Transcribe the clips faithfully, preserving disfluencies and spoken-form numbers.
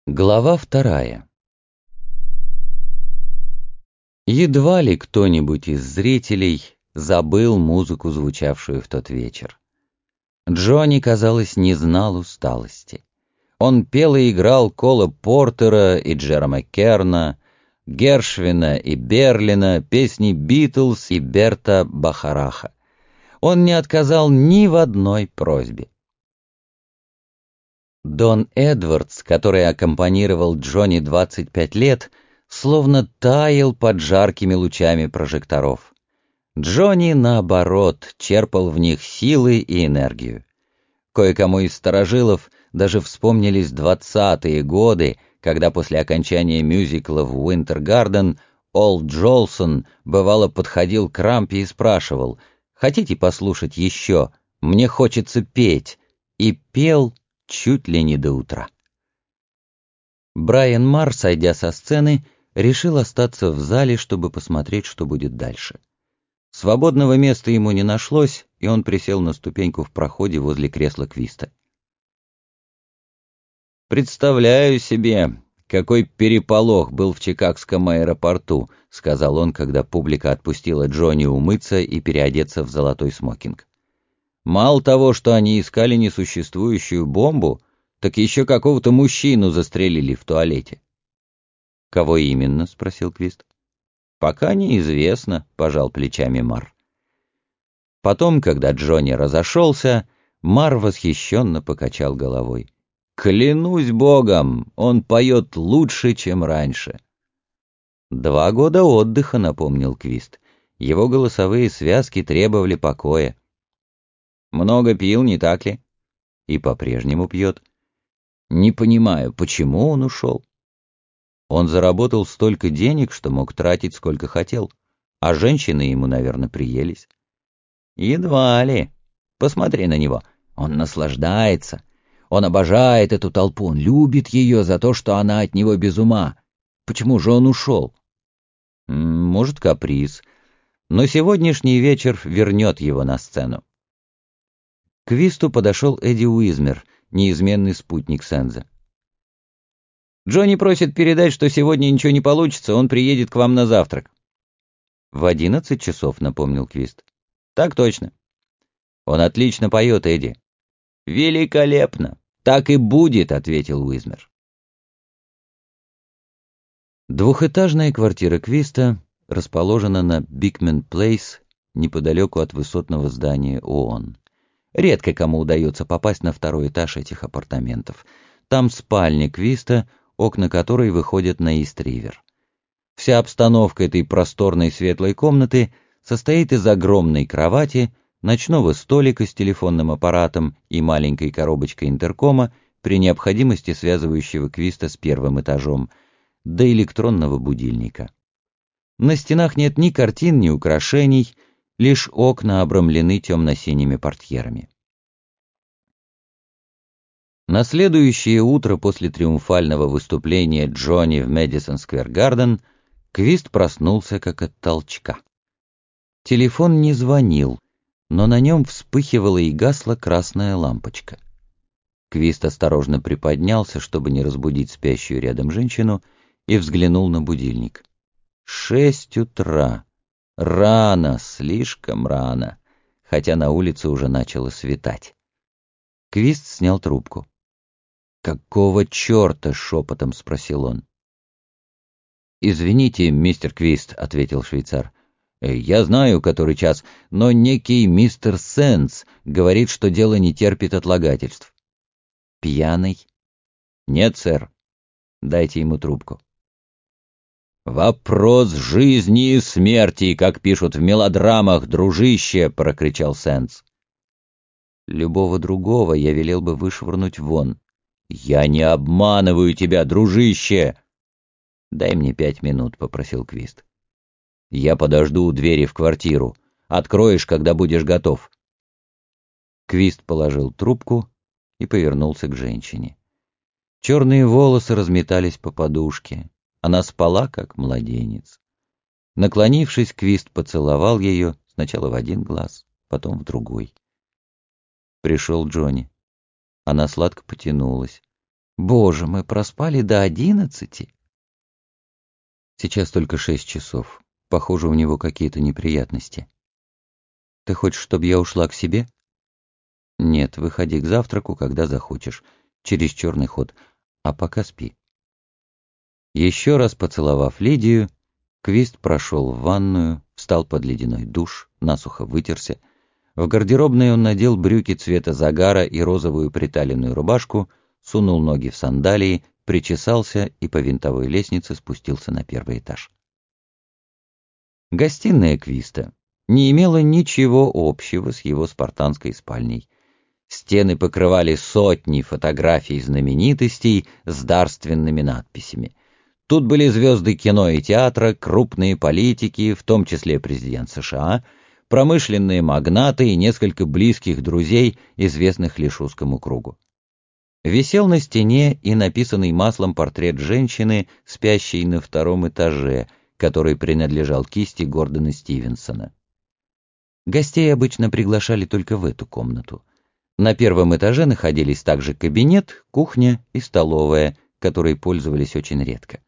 Глава вторая. Едва ли кто-нибудь из зрителей забыл музыку, звучавшую в тот вечер. Джонни, казалось, не знал усталости. Он пел и играл Кола Портера и Джерома Керна, Гершвина и Берлина, песни Битлз и Берта Бахараха. Он не отказал ни в одной просьбе. Дон Эдвардс, который аккомпанировал Джонни двадцать пять лет, словно таял под жаркими лучами прожекторов. Джонни, наоборот, черпал в них силы и энергию. Кое-кому из старожилов даже вспомнились двадцатые годы, когда после окончания мюзикла в Уинтер-Гарден Олд Джолсон бывало подходил к рампе и спрашивал: «Хотите послушать еще? Мне хочется петь», и пел чуть ли не до утра. Брайан Марр, сойдя со сцены, решил остаться в зале, чтобы посмотреть, что будет дальше. Свободного места ему не нашлось, и он присел на ступеньку в проходе возле кресла Квиста. «Представляю себе, какой переполох был в Чикагском аэропорту», — сказал он, когда публика отпустила Джонни умыться и переодеться в золотой смокинг. «Мало того, что они искали несуществующую бомбу, так еще какого-то мужчину застрелили в туалете». «Кого именно?» — спросил Квист. «Пока неизвестно», — пожал плечами Марр. Потом, когда Джонни разошелся, Марр восхищенно покачал головой. «Клянусь богом, он поет лучше, чем раньше». «Два года отдыха», — напомнил Квист. Его голосовые связки требовали покоя. «Много пил, не так ли?» «И по-прежнему пьет». «Не понимаю, почему он ушел?» Он заработал столько денег, что мог тратить сколько хотел, а женщины ему, наверное, приелись. Едва ли. Посмотри на него. Он наслаждается. Он обожает эту толпу, он любит ее за то, что она от него без ума. Почему же он ушел? Может, каприз. Но сегодняшний вечер вернет его на сцену. К Квисту подошел Эдди Уизмер, неизменный спутник Сенза. «Джонни просит передать, что сегодня ничего не получится, он приедет к вам на завтрак». «В одиннадцать часов», — напомнил Квист. «Так точно». «Он отлично поет, Эдди». «Великолепно! Так и будет», — ответил Уизмер. Двухэтажная квартира Квиста расположена на Бикмен Плейс, неподалеку от высотного здания ООН. Редко кому удается попасть на второй этаж этих апартаментов. Там спальня Квиста, окна которой выходят на Ист-Ривер. Вся обстановка этой просторной светлой комнаты состоит из огромной кровати, ночного столика с телефонным аппаратом и маленькой коробочкой интеркома, при необходимости связывающего Квиста с первым этажом, до электронного будильника. На стенах нет ни картин, ни украшений, лишь окна обрамлены темно-синими портьерами. На следующее утро после триумфального выступления Джонни в Мэдисон Сквер Гарден Квист проснулся как от толчка. Телефон не звонил, но на нем вспыхивала и гасла красная лампочка. Квист осторожно приподнялся, чтобы не разбудить спящую рядом женщину, и взглянул на будильник. Шесть утра. Рано, слишком рано, хотя на улице уже начало светать. Квист снял трубку. «Какого черта?» — шепотом спросил он. «Извините, мистер Квист», — ответил швейцар. «Я знаю, который час, но некий мистер Сенс говорит, что дело не терпит отлагательств». «Пьяный?» «Нет, сэр». «Дайте ему трубку». «Вопрос жизни и смерти, как пишут в мелодрамах, дружище!» — прокричал Сенс. «Любого другого я велел бы вышвырнуть вон». «Я не обманываю тебя, дружище!» «Дай мне пять минут», — попросил Квист. «Я подожду у двери в квартиру. Откроешь, когда будешь готов». Квист положил трубку и повернулся к женщине. Черные волосы разметались по подушке. Она спала, как младенец. Наклонившись, Квист поцеловал ее сначала в один глаз, потом в другой. Пришел Джонни. Она сладко потянулась. Боже, мы проспали до одиннадцати. Сейчас только шесть часов. Похоже, у него какие-то неприятности. Ты хочешь, чтобы я ушла к себе? Нет, выходи к завтраку, когда захочешь. Через черный ход. А пока спи. Еще раз поцеловав Лидию, Квист прошел в ванную, встал под ледяной душ, насухо вытерся. В гардеробной он надел брюки цвета загара и розовую приталенную рубашку, сунул ноги в сандалии, причесался и по винтовой лестнице спустился на первый этаж. Гостиная Квиста не имела ничего общего с его спартанской спальней. Стены покрывали сотни фотографий знаменитостей с дарственными надписями. Тут были звезды кино и театра, крупные политики, в том числе президент США, промышленные магнаты и несколько близких друзей, известных лишь узкому кругу. Висел на стене и написанный маслом портрет женщины, спящей на втором этаже, который принадлежал кисти Гордона Стивенсона. Гостей обычно приглашали только в эту комнату. На первом этаже находились также кабинет, кухня и столовая, которой пользовались очень редко.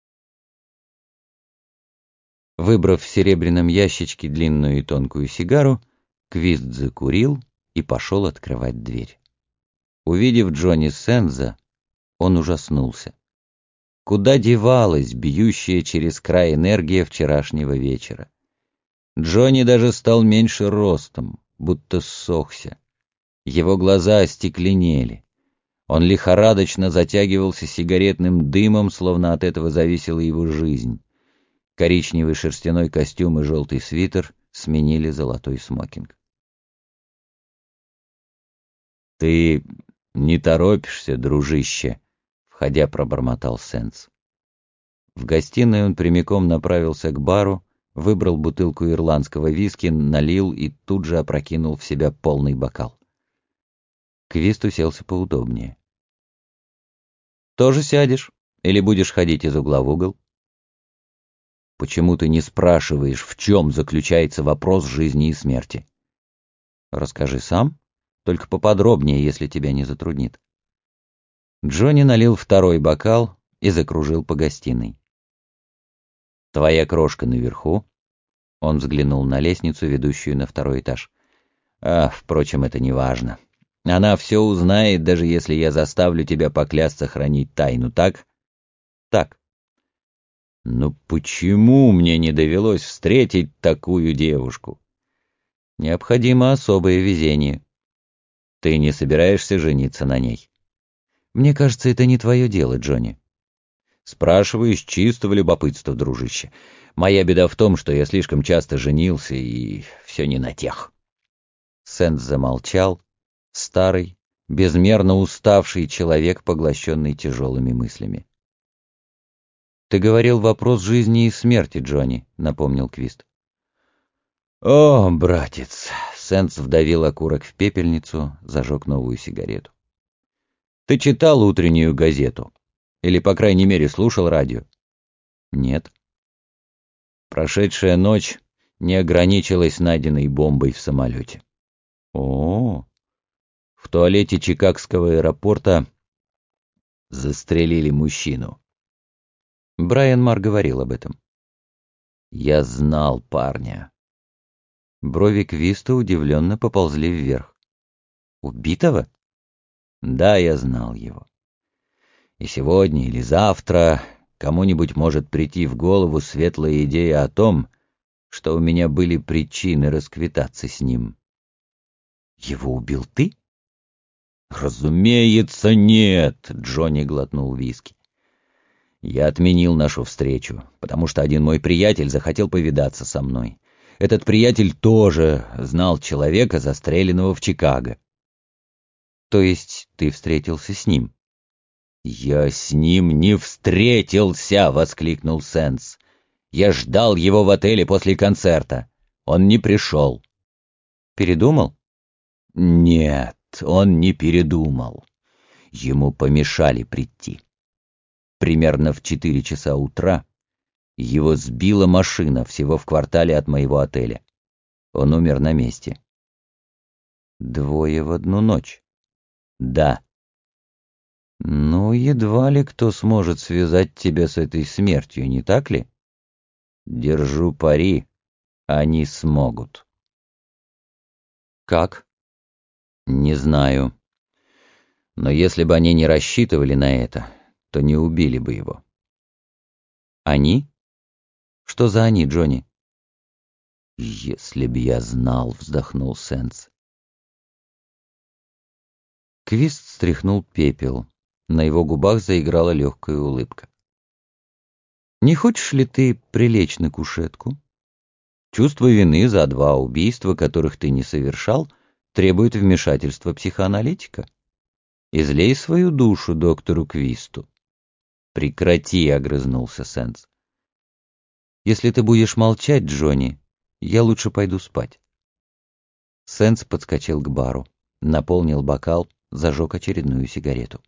Выбрав в серебряном ящичке длинную и тонкую сигару, Квист закурил и пошел открывать дверь. Увидев Джонни Сенза, он ужаснулся. Куда девалась бьющая через край энергия вчерашнего вечера? Джонни даже стал меньше ростом, будто ссохся. Его глаза остекленели. Он лихорадочно затягивался сигаретным дымом, словно от этого зависела его жизнь. Коричневый шерстяной костюм и желтый свитер сменили золотой смокинг. «Ты не торопишься, дружище», — входя пробормотал Сенс. В гостиной он прямиком направился к бару, выбрал бутылку ирландского виски, налил и тут же опрокинул в себя полный бокал. Квист уселся поудобнее. «Тоже сядешь? Или будешь ходить из угла в угол?» «Почему ты не спрашиваешь, в чем заключается вопрос жизни и смерти?» «Расскажи сам, только поподробнее, если тебя не затруднит». Джонни налил второй бокал и закружил по гостиной. «Твоя крошка наверху?» Он взглянул на лестницу, ведущую на второй этаж. «А, впрочем, это не важно. Она все узнает, даже если я заставлю тебя поклясться хранить тайну, так?» «Так». «Ну почему мне не довелось встретить такую девушку?» «Необходимо особое везение». «Ты не собираешься жениться на ней?» «Мне кажется, это не твое дело, Джонни». «Спрашиваю из чистого любопытства, дружище. Моя беда в том, что я слишком часто женился, и все не на тех». Сент замолчал, старый, безмерно уставший человек, поглощенный тяжелыми мыслями. «Ты говорил вопрос жизни и смерти, Джонни», — напомнил Квист. «О, братец!» — Сент вдавил окурок в пепельницу, зажег новую сигарету. «Ты читал утреннюю газету? Или, по крайней мере, слушал радио?» «Нет». Прошедшая ночь не ограничилась найденной бомбой в самолете. О, в туалете Чикагского аэропорта застрелили мужчину. Брайан Мар говорил об этом. Я знал парня. Брови Квиста удивленно поползли вверх. Убитого? Да, я знал его. И сегодня или завтра кому-нибудь может прийти в голову светлая идея о том, что у меня были причины расквитаться с ним. Его убил ты? Разумеется, нет, Джонни глотнул виски. Я отменил нашу встречу, потому что один мой приятель захотел повидаться со мной. Этот приятель тоже знал человека, застреленного в Чикаго. То есть ты встретился с ним? Я с ним не встретился, воскликнул Сенс. Я ждал его в отеле после концерта. Он не пришел. Передумал? Нет, он не передумал. Ему помешали прийти. Примерно в четыре часа утра его сбила машина всего в квартале от моего отеля. Он умер на месте. Двое в одну ночь? Да. Ну, едва ли кто сможет связать тебя с этой смертью, не так ли? Держу пари, они смогут. Как? Не знаю. Но если бы они не рассчитывали на это, то не убили бы его. Они? Что за они, Джонни? Если б я знал, вздохнул Сенс. Квист стряхнул пепел. На его губах заиграла легкая улыбка. «Не хочешь ли ты прилечь на кушетку? Чувство вины за два убийства, которых ты не совершал, требует вмешательства психоаналитика. Излей свою душу доктору Квисту». «Прекрати», — огрызнулся Сенс. «Если ты будешь молчать, Джонни, я лучше пойду спать». Сенс подскочил к бару, наполнил бокал, зажег очередную сигарету.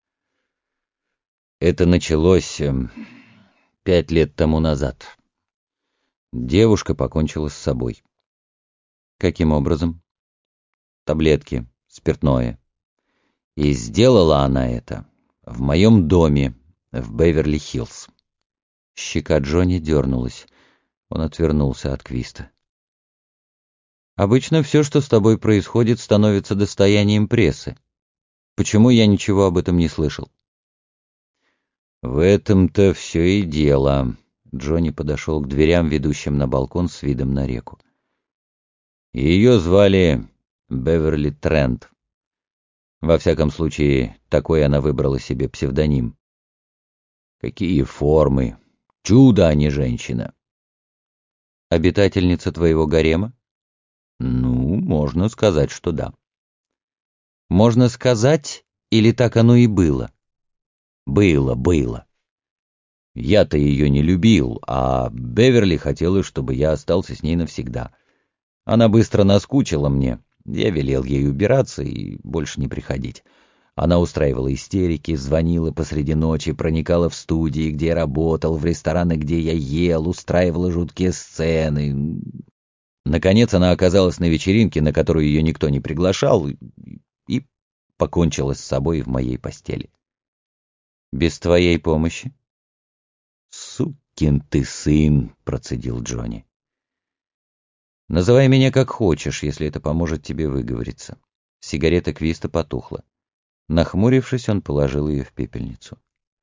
Это началось э, пять лет тому назад. Девушка покончила с собой. Каким образом? Таблетки, спиртное. И сделала она это в моем доме в Беверли-Хиллз. Щека Джонни дернулась. Он отвернулся от Квиста. «Обычно все, что с тобой происходит, становится достоянием прессы. Почему я ничего об этом не слышал?» «В этом-то все и дело». Джонни подошел к дверям, ведущим на балкон с видом на реку. Ее звали Беверли Трент. Во всяком случае, такой она выбрала себе псевдоним. Какие формы! Чудо, а не женщина. Обитательница твоего гарема? Ну, можно сказать, что да. Можно сказать, или так оно и было? Было, было. Я-то ее не любил, а Беверли хотела, чтобы я остался с ней навсегда. Она быстро наскучила мне. Я велел ей убираться и больше не приходить. Она устраивала истерики, звонила посреди ночи, проникала в студии, где я работал, в рестораны, где я ел, устраивала жуткие сцены. Наконец она оказалась на вечеринке, на которую ее никто не приглашал, и покончила с собой в моей постели. Без твоей помощи? «Сукин ты сын», — процедил Джонни. «Называй меня как хочешь, если это поможет тебе выговориться». Сигарета Квиста потухла. Нахмурившись, он положил ее в пепельницу.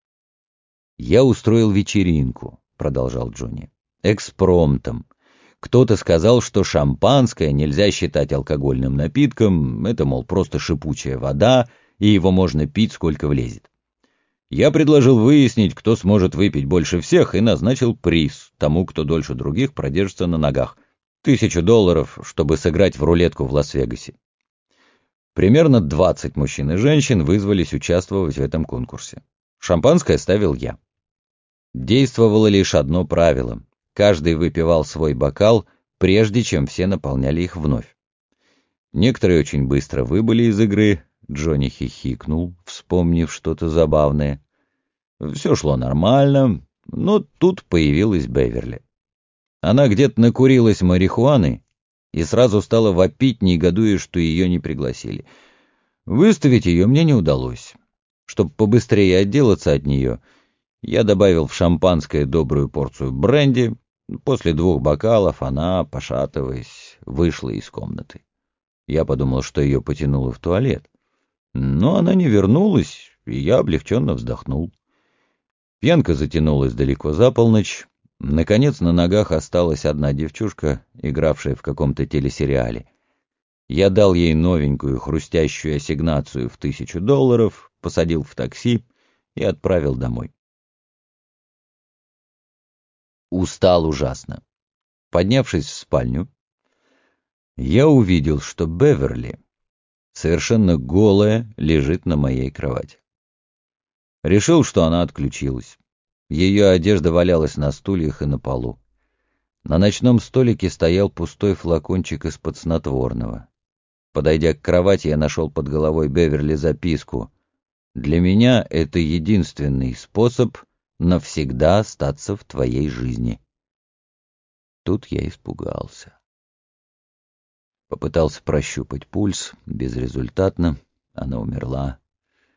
«Я устроил вечеринку», — продолжал Джонни. «Экспромтом. Кто-то сказал, что шампанское нельзя считать алкогольным напитком, это, мол, просто шипучая вода, и его можно пить сколько влезет. Я предложил выяснить, кто сможет выпить больше всех, и назначил приз тому, кто дольше других продержится на ногах. Тысячу долларов, чтобы сыграть в рулетку в Лас-Вегасе. Примерно двадцать мужчин и женщин вызвались участвовать в этом конкурсе. Шампанское ставил я. Действовало лишь одно правило. Каждый выпивал свой бокал, прежде чем все наполняли их вновь. Некоторые очень быстро выбыли из игры. Джонни хихикнул, вспомнив что-то забавное. Все шло нормально, но тут появилась Беверли. Она где-то накурилась марихуаны и сразу стала вопить, негодуя, что ее не пригласили. Выставить ее мне не удалось. Чтобы побыстрее отделаться от нее, я добавил в шампанское добрую порцию бренди. После двух бокалов она, пошатываясь, вышла из комнаты. Я подумал, что ее потянуло в туалет. Но она не вернулась, и я облегченно вздохнул. Пьянка затянулась далеко за полночь. Наконец на ногах осталась одна девчушка, игравшая в каком-то телесериале. Я дал ей новенькую хрустящую ассигнацию в тысячу долларов, посадил в такси и отправил домой. Устал ужасно. Поднявшись в спальню, я увидел, что Беверли, совершенно голая, лежит на моей кровати. Решил, что она отключилась. Ее одежда валялась на стульях и на полу. На ночном столике стоял пустой флакончик из-под снотворного. Подойдя к кровати, я нашел под головой Беверли записку. «Для меня это единственный способ навсегда остаться в твоей жизни». Тут я испугался. Попытался прощупать пульс, безрезультатно, она умерла.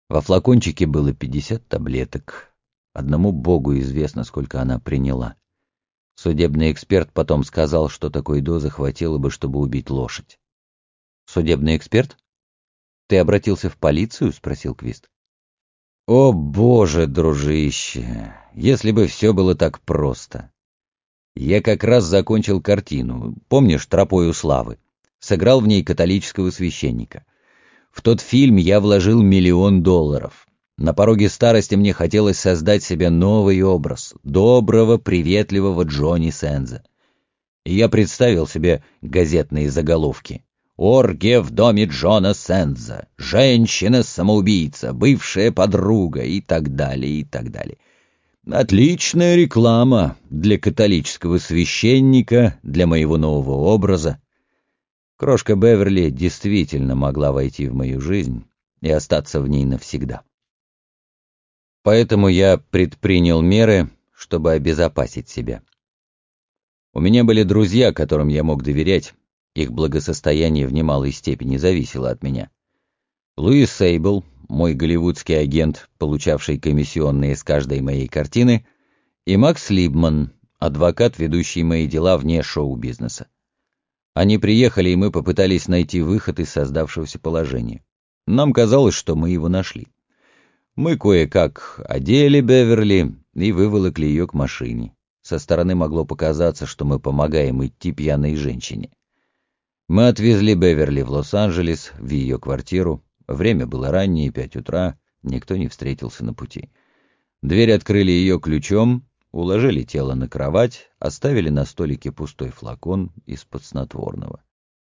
Во флакончике было пятьдесят таблеток. Одному богу известно, сколько она приняла. Судебный эксперт потом сказал, что такой дозы хватило бы, чтобы убить лошадь. «Судебный эксперт? Ты обратился в полицию?» — спросил Квист. «О, боже, дружище, если бы все было так просто. Я как раз закончил картину, помнишь, «Тропою славы»? Сыграл в ней католического священника. В тот фильм я вложил миллион долларов. На пороге старости мне хотелось создать себе новый образ — доброго, приветливого Джонни Сенза. И я представил себе газетные заголовки. «Оргия в доме Джона Сенза», «Женщина-самоубийца», «Бывшая подруга» и так далее, и так далее. Отличная реклама для католического священника, для моего нового образа. Крошка Беверли действительно могла войти в мою жизнь и остаться в ней навсегда. Поэтому я предпринял меры, чтобы обезопасить себя. У меня были друзья, которым я мог доверять, их благосостояние в немалой степени зависело от меня. Луис Сейбл, мой голливудский агент, получавший комиссионные с каждой моей картины, и Макс Либман, адвокат, ведущий мои дела вне шоу-бизнеса. Они приехали, и мы попытались найти выход из создавшегося положения. Нам казалось, что мы его нашли. Мы кое-как одели Беверли и выволокли ее к машине. Со стороны могло показаться, что мы помогаем идти пьяной женщине. Мы отвезли Беверли в Лос-Анджелес, в ее квартиру. Время было раннее, пять утра, никто не встретился на пути. Дверь открыли ее ключом, уложили тело на кровать, оставили на столике пустой флакон из-под снотворного.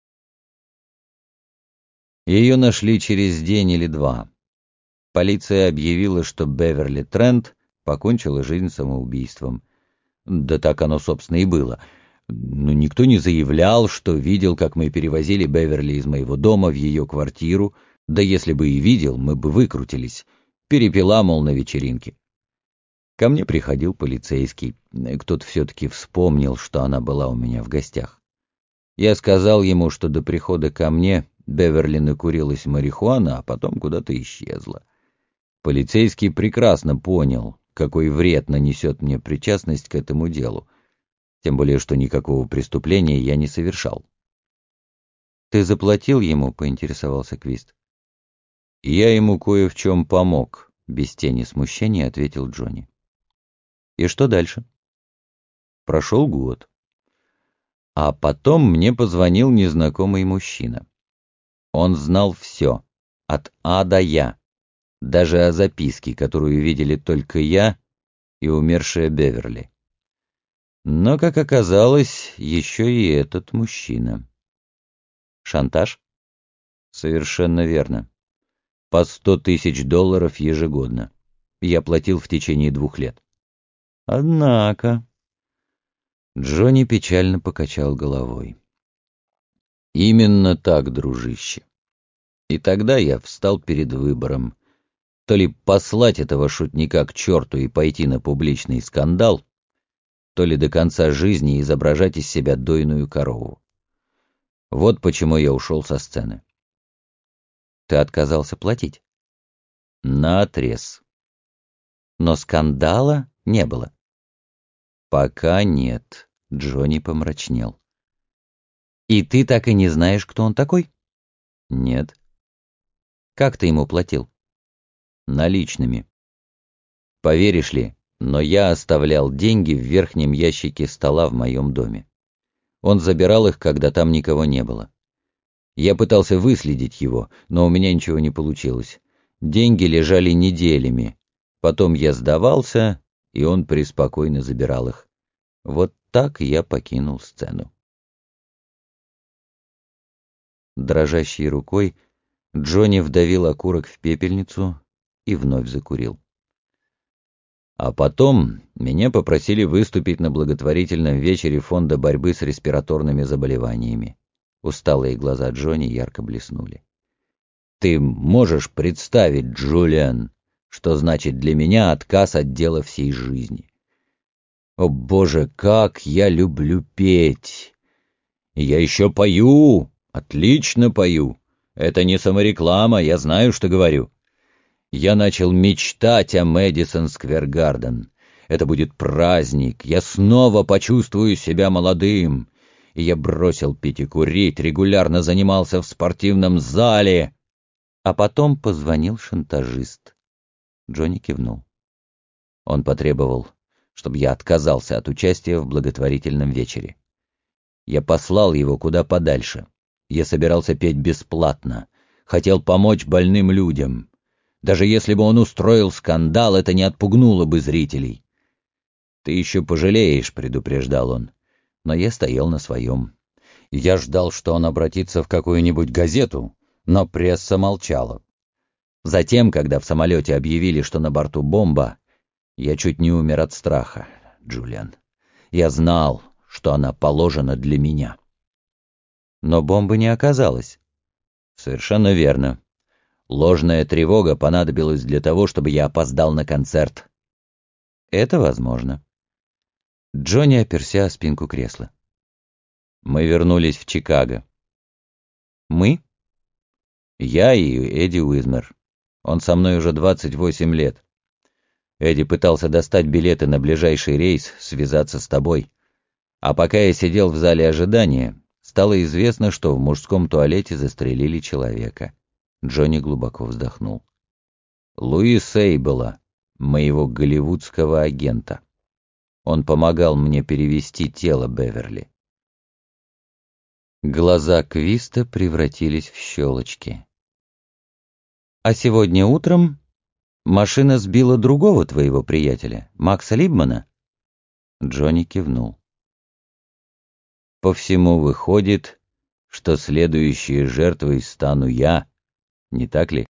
Ее нашли через день или два. Полиция объявила, что Беверли Трент покончила жизнь самоубийством. Да так оно, собственно, и было. Но никто не заявлял, что видел, как мы перевозили Беверли из моего дома в ее квартиру, да если бы и видел, мы бы выкрутились. Перепила, мол, на вечеринке. Ко мне приходил полицейский. Кто-то все-таки вспомнил, что она была у меня в гостях. Я сказал ему, что до прихода ко мне Беверли накурилась марихуана, а потом куда-то исчезла. Полицейский прекрасно понял, какой вред нанесет мне причастность к этому делу, тем более, что никакого преступления я не совершал. «Ты заплатил ему?» — поинтересовался Квист. «Я ему кое в чем помог», — без тени смущения ответил Джонни. «И что дальше?» Прошел год. А потом мне позвонил незнакомый мужчина. Он знал все, от А до Я, даже о записке, которую видели только я и умершая Беверли. Но, как оказалось, еще и этот мужчина. Шантаж? Совершенно верно. По сто тысяч долларов ежегодно. Я платил в течение двух лет. Однако... Джонни печально покачал головой. Именно так, дружище. И тогда я встал перед выбором. То ли послать этого шутника к черту и пойти на публичный скандал, то ли до конца жизни изображать из себя дойную корову. Вот почему я ушел со сцены. Ты отказался платить? Наотрез. Но скандала не было. Пока нет. Джонни помрачнел. И ты так и не знаешь, кто он такой? Нет. Как ты ему платил? Наличными. Поверишь ли, но я оставлял деньги в верхнем ящике стола в моем доме. Он забирал их, когда там никого не было. Я пытался выследить его, но у меня ничего не получилось. Деньги лежали неделями. Потом я сдавался, и он преспокойно забирал их. Вот так я покинул сцену. Дрожащей рукой Джонни вдавил окурок в пепельницу и вновь закурил. А потом меня попросили выступить на благотворительном вечере фонда борьбы с респираторными заболеваниями. Усталые глаза Джонни ярко блеснули. Ты можешь представить, Джулиан, что значит для меня отказ от дела всей жизни? О, Боже, как я люблю петь! И я еще пою, отлично пою. Это не самореклама, я знаю, что говорю. Я начал мечтать о Мэдисон Сквер Гарден. Это будет праздник, я снова почувствую себя молодым. И я бросил пить и курить, регулярно занимался в спортивном зале. А потом позвонил шантажист. Джонни кивнул. Он потребовал, чтобы я отказался от участия в благотворительном вечере. Я послал его куда подальше. Я собирался петь бесплатно, хотел помочь больным людям. Даже если бы он устроил скандал, это не отпугнуло бы зрителей. «Ты еще пожалеешь», — предупреждал он. Но я стоял на своем. Я ждал, что он обратится в какую-нибудь газету, но пресса молчала. Затем, когда в самолете объявили, что на борту бомба, я чуть не умер от страха, Джулиан. Я знал, что она положена для меня. Но бомбы не оказалось. Совершенно верно. Ложная тревога понадобилась для того, чтобы я опоздал на концерт. Это возможно. Джонни оперся о спинку кресла. Мы вернулись в Чикаго. Мы? Я и Эдди Уизмер. Он со мной уже двадцать восемь лет. Эдди пытался достать билеты на ближайший рейс, связаться с тобой. А пока я сидел в зале ожидания, стало известно, что в мужском туалете застрелили человека. Джонни глубоко вздохнул. Луи Сейбела, моего голливудского агента. Он помогал мне перевести тело Беверли. Глаза Квиста превратились в щелочки. А сегодня утром машина сбила другого твоего приятеля, Макса Либмана? Джонни кивнул. По всему выходит, что следующей жертвой стану я, не так ли?